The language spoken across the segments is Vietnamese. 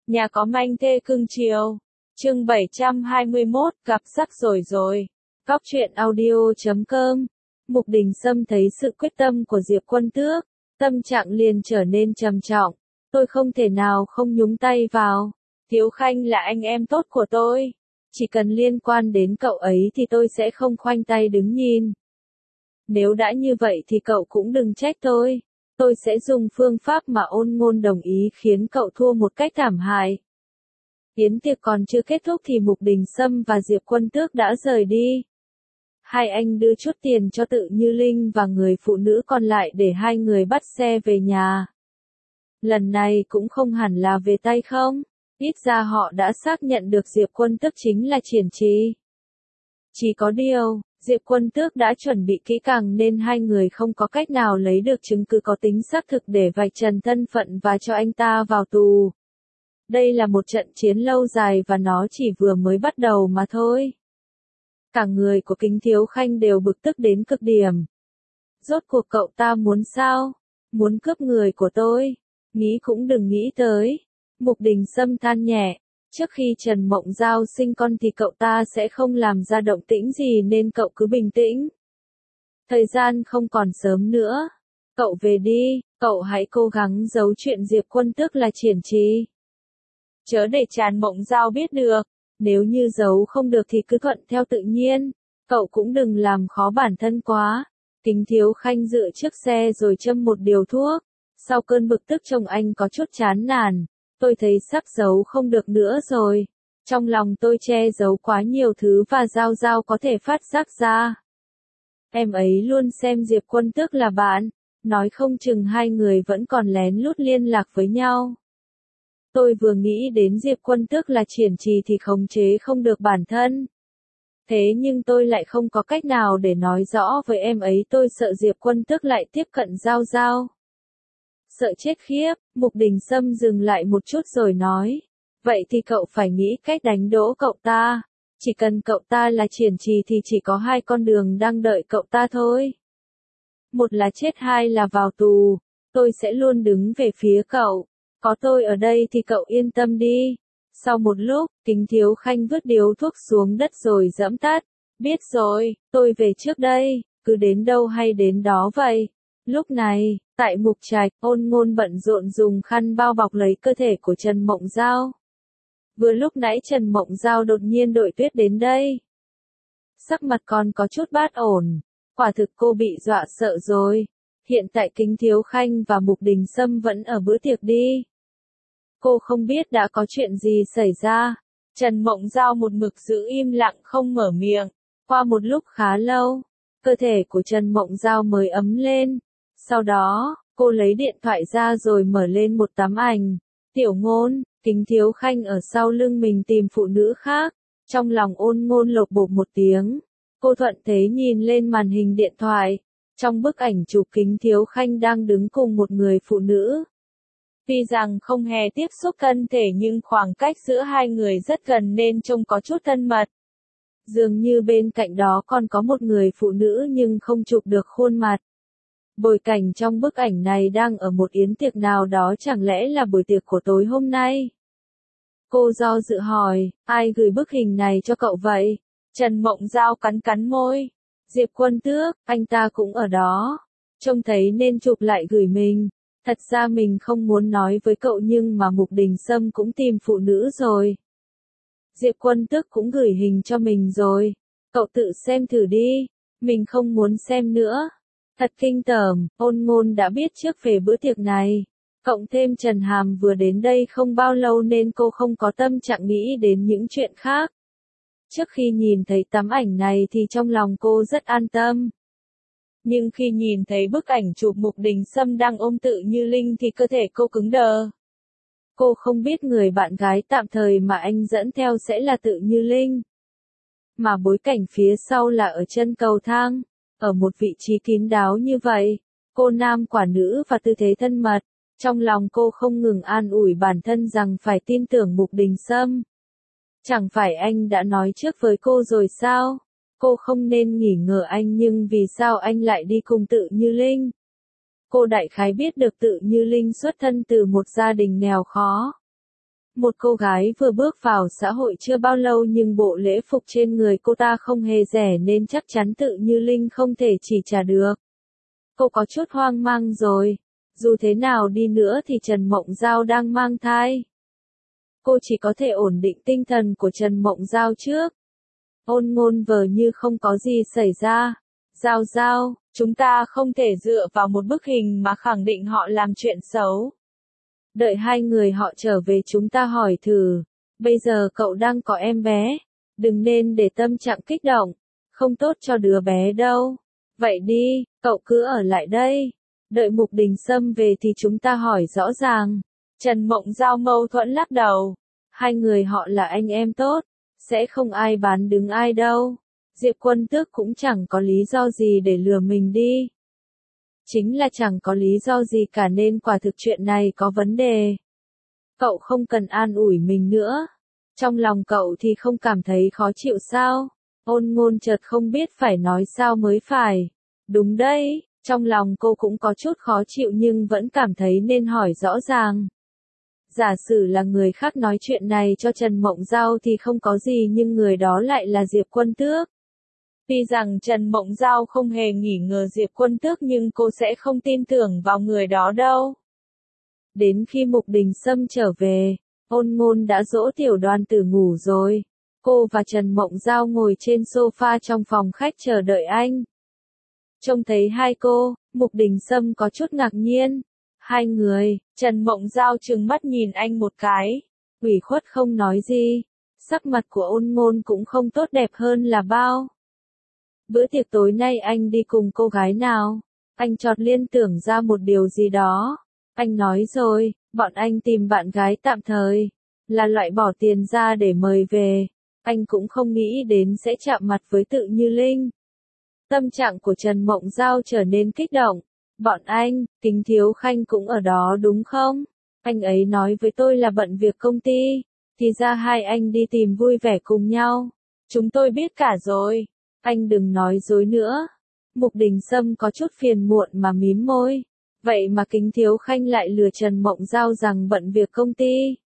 Nhà có manh thê cưng chiều. Chương 721, gặp rắc rối rồi. Góc truyện audio.com. Mục Đình Sâm thấy sự quyết tâm của Diệp Quân Tước, tâm trạng liền trở nên trầm trọng. Tôi không thể nào không nhúng tay vào. Thiếu Khanh là anh em tốt của tôi. Chỉ cần liên quan đến cậu ấy thì tôi sẽ không khoanh tay đứng nhìn. Nếu đã như vậy thì cậu cũng đừng trách tôi. Tôi sẽ dùng phương pháp mà Ôn Ngôn đồng ý khiến cậu thua một cách thảm hại. Yến tiệc còn chưa kết thúc thì Mục Đình Sâm và Diệp Quân Tước đã rời đi. Hai anh đưa chút tiền cho Tự Như Linh và người phụ nữ còn lại để hai người bắt xe về nhà. Lần này cũng không hẳn là về tay không, ít ra họ đã xác nhận được Diệp Quân Tước chính là Triển Trì. Chỉ có điều, Diệp Quân Tước đã chuẩn bị kỹ càng nên hai người không có cách nào lấy được chứng cứ có tính xác thực để vạch trần thân phận và cho anh ta vào tù. Đây là một trận chiến lâu dài và nó chỉ vừa mới bắt đầu mà thôi. Cả người của Kính Thiếu Khanh đều bực tức đến cực điểm. Rốt cuộc cậu ta muốn sao? Muốn cướp người của tôi? Nghĩ cũng đừng nghĩ tới. Mục Đình Sâm than nhẹ. Trước khi Trần Mộng Giao sinh con thì cậu ta sẽ không làm ra động tĩnh gì nên cậu cứ bình tĩnh. Thời gian không còn sớm nữa. Cậu về đi, cậu hãy cố gắng giấu chuyện Diệp Quân Tước là Triển Trì. Chớ để Trần Mộng Giao biết được. Nếu như giấu không được thì cứ thuận theo tự nhiên. Cậu cũng đừng làm khó bản thân quá. Kính Thiếu Khanh dựa trước xe rồi châm một điều thuốc. Sau cơn bực tức trông anh có chút chán nản. Tôi thấy sắp giấu không được nữa rồi. Trong lòng tôi che giấu quá nhiều thứ và Giao Giao có thể phát giác ra. Em ấy luôn xem Diệp Quân Tước là bạn. Nói không chừng hai người vẫn còn lén lút liên lạc với nhau. Tôi vừa nghĩ đến Diệp Quân Tước là Triển Trì thì khống chế không được bản thân. Thế nhưng tôi lại không có cách nào để nói rõ với em ấy, tôi sợ Diệp Quân Tước lại tiếp cận Giao Giao. Sợ chết khiếp, Mục Đình Sâm dừng lại một chút rồi nói. Vậy thì cậu phải nghĩ cách đánh đổ cậu ta. Chỉ cần cậu ta là Triển Trì thì chỉ có hai con đường đang đợi cậu ta thôi. Một là chết, hai là vào tù. Tôi sẽ luôn đứng về phía cậu. Có tôi ở đây thì cậu yên tâm đi. Sau một lúc, Kính Thiếu Khanh vứt điếu thuốc xuống đất rồi giẫm tắt. Biết rồi, tôi về trước đây, cứ đến đâu hay đến đó vậy. Lúc này, tại Mục Trạch, Ôn Ngôn bận rộn dùng khăn bao bọc lấy cơ thể của Trần Mộng Giao. Vừa lúc nãy Trần Mộng Giao đột nhiên đội tuyết đến đây. Sắc mặt còn có chút bát ổn. Quả thực cô bị dọa sợ rồi. Hiện tại Kính Thiếu Khanh và Mục Đình Sâm vẫn ở bữa tiệc đi. Cô không biết đã có chuyện gì xảy ra. Trần Mộng Giao một mực giữ im lặng không mở miệng. Qua một lúc khá lâu, cơ thể của Trần Mộng Giao mới ấm lên. Sau đó, cô lấy điện thoại ra rồi mở lên một tấm ảnh. Tiểu Ngôn, Kính Thiếu Khanh ở sau lưng mình tìm phụ nữ khác. Trong lòng Ôn Ngôn lột bột một tiếng. Cô thuận thế nhìn lên màn hình điện thoại. Trong bức ảnh chụp Kính Thiếu Khanh đang đứng cùng một người phụ nữ. Tuy rằng không hề tiếp xúc thân thể nhưng khoảng cách giữa hai người rất gần nên trông có chút thân mật. Dường như bên cạnh đó còn có một người phụ nữ nhưng không chụp được khuôn mặt. Bối cảnh trong bức ảnh này đang ở một yến tiệc nào đó, chẳng lẽ là buổi tiệc của tối hôm nay? Cô do dự hỏi, ai gửi bức hình này cho cậu vậy? Trần Mộng Giao cắn cắn môi. Diệp Quân Tước, anh ta cũng ở đó. Trông thấy nên chụp lại gửi mình. Thật ra mình không muốn nói với cậu nhưng mà Mục Đình Sâm cũng tìm phụ nữ rồi. Diệp Quân Tước cũng gửi hình cho mình rồi. Cậu tự xem thử đi. Mình không muốn xem nữa. Thật kinh tởm, Ôn Ngôn đã biết trước về bữa tiệc này. Cộng thêm Trần Hàm vừa đến đây không bao lâu nên cô không có tâm trạng nghĩ đến những chuyện khác. Trước khi nhìn thấy tấm ảnh này thì trong lòng cô rất an tâm. Nhưng khi nhìn thấy bức ảnh chụp Mục Đình Sâm đang ôm Tự Như Linh thì cơ thể cô cứng đờ. Cô không biết người bạn gái tạm thời mà anh dẫn theo sẽ là Tự Như Linh. Mà bối cảnh phía sau là ở chân cầu thang. Ở một vị trí kín đáo như vậy, cô nam quả nữ và tư thế thân mật. Trong lòng cô không ngừng an ủi bản thân rằng phải tin tưởng Mục Đình Sâm. Chẳng phải anh đã nói trước với cô rồi sao? Cô không nên nghỉ ngờ anh nhưng vì sao anh lại đi cùng Tự Như Linh? Cô đại khái biết được Tự Như Linh xuất thân từ một gia đình nghèo khó. Một cô gái vừa bước vào xã hội chưa bao lâu nhưng bộ lễ phục trên người cô ta không hề rẻ nên chắc chắn Tự Như Linh không thể chỉ trả được. Cô có chút hoang mang rồi. Dù thế nào đi nữa thì Trần Mộng Giao đang mang thai. Cô chỉ có thể ổn định tinh thần của Trần Mộng Giao trước. Ôn Ngôn vờ như không có gì xảy ra. Giao Giao, chúng ta không thể dựa vào một bức hình mà khẳng định họ làm chuyện xấu. Đợi hai người họ trở về chúng ta hỏi thử. Bây giờ cậu đang có em bé. Đừng nên để tâm trạng kích động. Không tốt cho đứa bé đâu. Vậy đi, cậu cứ ở lại đây. Đợi Mục Đình Sâm về thì chúng ta hỏi rõ ràng. Trần Mộng Giao mâu thuẫn lắc đầu. Hai người họ là anh em tốt. Sẽ không ai bán đứng ai đâu. Diệp Quân Tước cũng chẳng có lý do gì để lừa mình đi. Chính là chẳng có lý do gì cả nên quả thực chuyện này có vấn đề. Cậu không cần an ủi mình nữa. Trong lòng cậu thì không cảm thấy khó chịu sao? Ôn Ngôn chợt không biết phải nói sao mới phải. Đúng đấy, trong lòng cô cũng có chút khó chịu nhưng vẫn cảm thấy nên hỏi rõ ràng. Giả sử là người khác nói chuyện này cho Trần Mộng Giao thì không có gì nhưng người đó lại là Diệp Quân Tước. Tuy rằng Trần Mộng Giao không hề nghi ngờ Diệp Quân Tước nhưng cô sẽ không tin tưởng vào người đó đâu. Đến khi Mục Đình Sâm trở về, Ôn Ngôn đã dỗ Tiểu Đoàn Tử ngủ rồi. Cô và Trần Mộng Giao ngồi trên sofa trong phòng khách chờ đợi anh. Trông thấy hai cô, Mục Đình Sâm có chút ngạc nhiên. Hai người, Trần Mộng Giao trừng mắt nhìn anh một cái. Ủy khuất không nói gì. Sắc mặt của Ôn Ngôn cũng không tốt đẹp hơn là bao. Bữa tiệc tối nay anh đi cùng cô gái nào? Anh chợt liên tưởng ra một điều gì đó. Anh nói rồi, bọn anh tìm bạn gái tạm thời. Là loại bỏ tiền ra để mời về. Anh cũng không nghĩ đến sẽ chạm mặt với Tự Như Linh. Tâm trạng của Trần Mộng Giao trở nên kích động. Bọn anh, Kính Thiếu Khanh cũng ở đó đúng không? Anh ấy nói với tôi là bận việc công ty. Thì ra hai anh đi tìm vui vẻ cùng nhau. Chúng tôi biết cả rồi. Anh đừng nói dối nữa. Mục Đình Sâm có chút phiền muộn mà mím môi. Vậy mà Kính Thiếu Khanh lại lừa Trần Mộng Giao rằng bận việc công ty.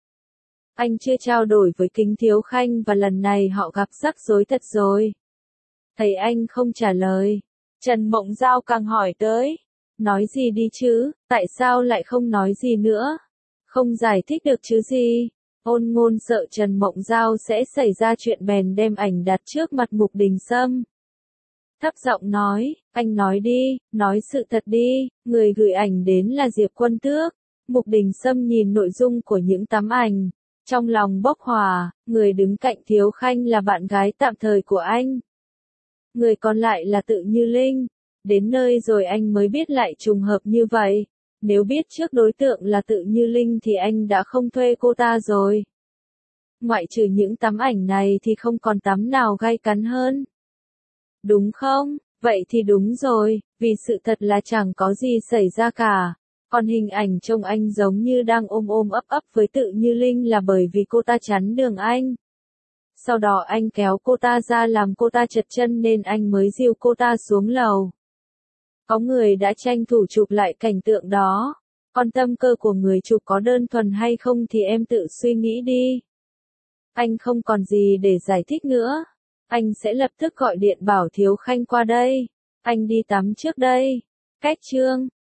Anh chưa trao đổi với Kính Thiếu Khanh và lần này họ gặp rắc rối thật rồi. Thấy anh không trả lời. Trần Mộng Giao càng hỏi tới. Nói gì đi chứ, tại sao lại không nói gì nữa? Không giải thích được chứ gì? Ôn Ngôn sợ Trần Mộng Giao sẽ xảy ra chuyện bèn đem ảnh đặt trước mặt Mục Đình Sâm. Thấp giọng nói, anh nói đi, nói sự thật đi, người gửi ảnh đến là Diệp Quân Tước. Mục Đình Sâm nhìn nội dung của những tấm ảnh. Trong lòng bốc hỏa, người đứng cạnh Thiếu Khanh là bạn gái tạm thời của anh. Người còn lại là Tự Như Linh. Đến nơi rồi anh mới biết lại trùng hợp như vậy. Nếu biết trước đối tượng là Tự Như Linh thì anh đã không thuê cô ta rồi. Ngoại trừ những tấm ảnh này thì không còn tấm nào gay cấn hơn. Đúng không? Vậy thì đúng rồi, vì sự thật là chẳng có gì xảy ra cả. Còn hình ảnh trông anh giống như đang ôm ôm ấp ấp với Tự Như Linh là bởi vì cô ta chắn đường anh. Sau đó anh kéo cô ta ra làm cô ta trật chân nên anh mới dìu cô ta xuống lầu. Có người đã tranh thủ chụp lại cảnh tượng đó. Còn tâm cơ của người chụp có đơn thuần hay không thì em tự suy nghĩ đi. Anh không còn gì để giải thích nữa. Anh sẽ lập tức gọi điện bảo Thiếu Khanh qua đây. Anh đi tắm trước đây. Cách chương